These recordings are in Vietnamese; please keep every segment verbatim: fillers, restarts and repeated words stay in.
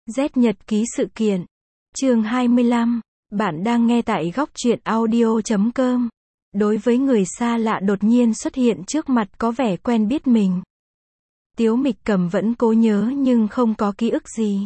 Z nhật ký sự kiện. Chương hai mươi lăm. Bạn đang nghe tại góc truyện audio chấm com. Đối với người xa lạ đột nhiên xuất hiện trước mặt có vẻ quen biết mình. Tiếu Mịch Cầm vẫn cố nhớ nhưng không có ký ức gì.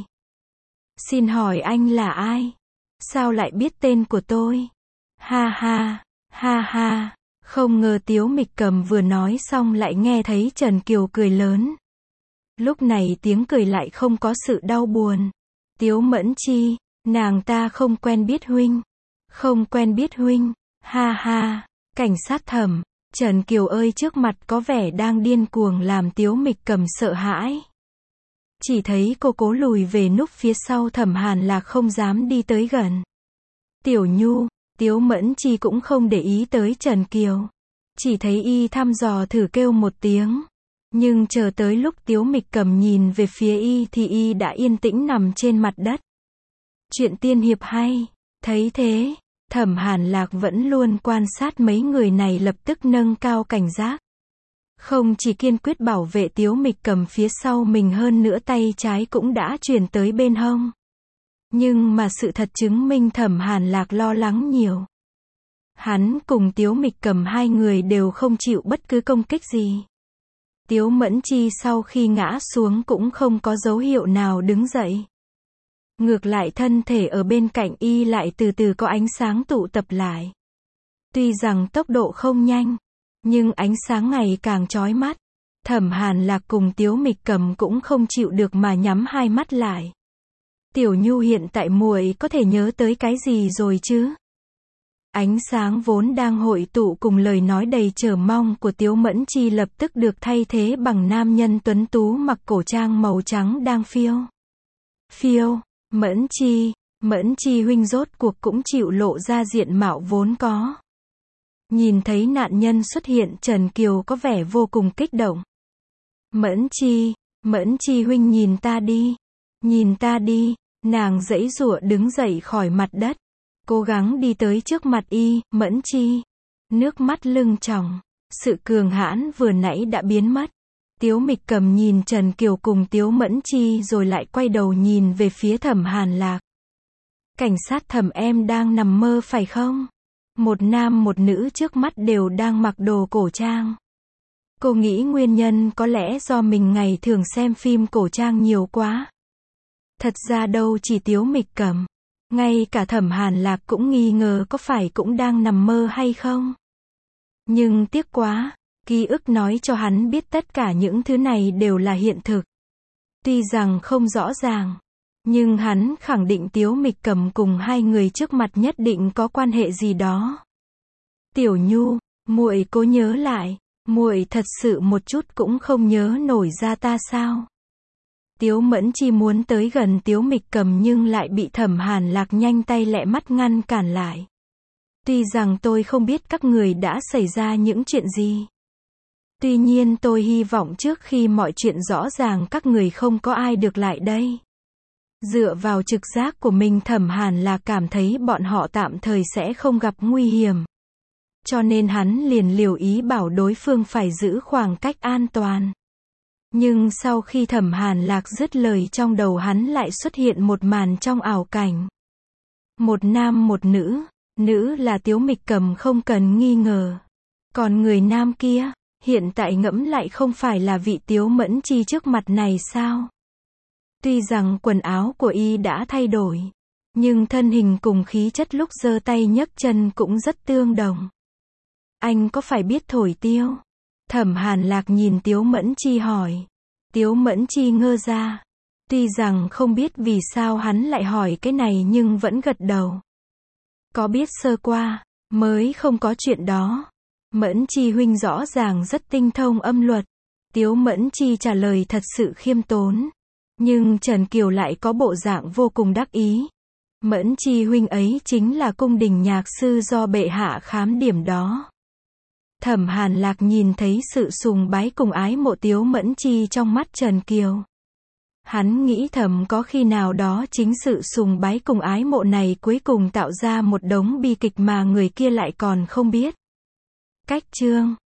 Xin hỏi anh là ai? Sao lại biết tên của tôi? Ha ha, ha ha. Không ngờ Tiếu Mịch Cầm vừa nói xong lại nghe thấy Trần Kiều cười lớn. Lúc này tiếng cười lại không có sự đau buồn. Tiếu Mẫn Chi, nàng ta không quen biết huynh. Không quen biết huynh, ha ha. Cảnh sát Thẩm, Trần Kiều ơi, trước mặt có vẻ đang điên cuồng làm Tiếu Mịch Cầm sợ hãi. Chỉ thấy cô cố lùi về núp phía sau Thẩm Hàn Lạc không dám đi tới gần. Tiểu Nhu, Tiếu Mẫn Chi cũng không để ý tới Trần Kiều. Chỉ thấy y thăm dò thử kêu một tiếng. Nhưng chờ tới lúc Tiếu Mịch Cầm nhìn về phía y thì y đã yên tĩnh nằm trên mặt đất. Chuyện tiên hiệp hay. Thấy thế, Thẩm Hàn Lạc vẫn luôn quan sát mấy người này lập tức nâng cao cảnh giác. Không chỉ kiên quyết bảo vệ Tiếu Mịch Cầm phía sau mình hơn nữa tay trái cũng đã chuyển tới bên hông. Nhưng mà sự thật chứng minh Thẩm Hàn Lạc lo lắng nhiều. Hắn cùng Tiếu Mịch Cầm hai người đều không chịu bất cứ công kích gì. Tiếu Mẫn Chi sau khi ngã xuống cũng không có dấu hiệu nào đứng dậy. Ngược lại thân thể ở bên cạnh y lại từ từ có ánh sáng tụ tập lại. Tuy rằng tốc độ không nhanh, nhưng ánh sáng ngày càng chói mắt. Thẩm Hàn Lạc cùng Tiếu Mịch Cầm cũng không chịu được mà nhắm hai mắt lại. Tiểu Nhu, hiện tại muội có thể nhớ tới cái gì rồi chứ? Ánh sáng vốn đang hội tụ cùng lời nói đầy chờ mong của Tiếu Mẫn Chi lập tức được thay thế bằng nam nhân tuấn tú mặc cổ trang màu trắng đang phiêu. Phiêu, Mẫn Chi, Mẫn Chi huynh rốt cuộc cũng chịu lộ ra diện mạo vốn có. Nhìn thấy nạn nhân xuất hiện, Trần Kiều có vẻ vô cùng kích động. Mẫn Chi, Mẫn Chi huynh nhìn ta đi, nhìn ta đi, nàng giãy giụa đứng dậy khỏi mặt đất. Cố gắng đi tới trước mặt y, Mẫn Chi. Nước mắt lưng tròng. Sự cường hãn vừa nãy đã biến mất. Tiếu Mịch Cầm nhìn Trần Kiều cùng Tiếu Mẫn Chi rồi lại quay đầu nhìn về phía Thẩm Hàn Lạc. Cảnh sát Thẩm, em đang nằm mơ phải không? Một nam một nữ trước mắt đều đang mặc đồ cổ trang. Cô nghĩ nguyên nhân có lẽ do mình ngày thường xem phim cổ trang nhiều quá. Thật ra đâu chỉ Tiếu Mịch Cầm. Ngay cả Thẩm Hàn Lạc cũng nghi ngờ có phải cũng đang nằm mơ hay không. Nhưng tiếc quá, ký ức nói cho hắn biết tất cả những thứ này đều là hiện thực. Tuy rằng không rõ ràng, nhưng hắn khẳng định Tiếu Mịch Cầm cùng hai người trước mặt nhất định có quan hệ gì đó. Tiểu Nhu, muội cố nhớ lại, muội thật sự một chút cũng không nhớ nổi ra ta sao? Tiếu Mẫn Chi muốn tới gần Tiếu Mịch Cầm nhưng lại bị Thẩm Hàn Lạc nhanh tay lẹ mắt ngăn cản lại. Tuy rằng tôi không biết các người đã xảy ra những chuyện gì. Tuy nhiên tôi hy vọng trước khi mọi chuyện rõ ràng các người không có ai được lại đây. Dựa vào trực giác của mình, Thẩm Hàn Lạc cảm thấy bọn họ tạm thời sẽ không gặp nguy hiểm. Cho nên hắn liền liều ý bảo đối phương phải giữ khoảng cách an toàn. Nhưng sau khi Thẩm Hàn Lạc dứt lời, trong đầu hắn lại xuất hiện một màn trong ảo cảnh. Một nam một nữ, nữ là Tiếu Mịch Cầm không cần nghi ngờ. Còn người nam kia, hiện tại ngẫm lại không phải là vị Tiếu Mẫn Chi trước mặt này sao? Tuy rằng quần áo của y đã thay đổi, nhưng thân hình cùng khí chất lúc giơ tay nhấc chân cũng rất tương đồng. Anh có phải biết thổi tiêu? Thẩm Hàn Lạc nhìn Tiếu Mẫn Chi hỏi. Tiếu Mẫn Chi ngơ ra. Tuy rằng không biết vì sao hắn lại hỏi cái này nhưng vẫn gật đầu. Có biết sơ qua, mới không có chuyện đó. Mẫn Chi huynh rõ ràng rất tinh thông âm luật. Tiếu Mẫn Chi trả lời thật sự khiêm tốn. Nhưng Trần Kiều lại có bộ dạng vô cùng đắc ý. Mẫn Chi huynh ấy chính là cung đình nhạc sư do bệ hạ khám điểm đó. Thẩm Hàn Lạc nhìn thấy sự sùng bái cùng ái mộ Tiếu Mẫn Chi trong mắt Trần Kiều. Hắn nghĩ thầm có khi nào đó chính sự sùng bái cùng ái mộ này cuối cùng tạo ra một đống bi kịch mà người kia lại còn không biết. Cách chương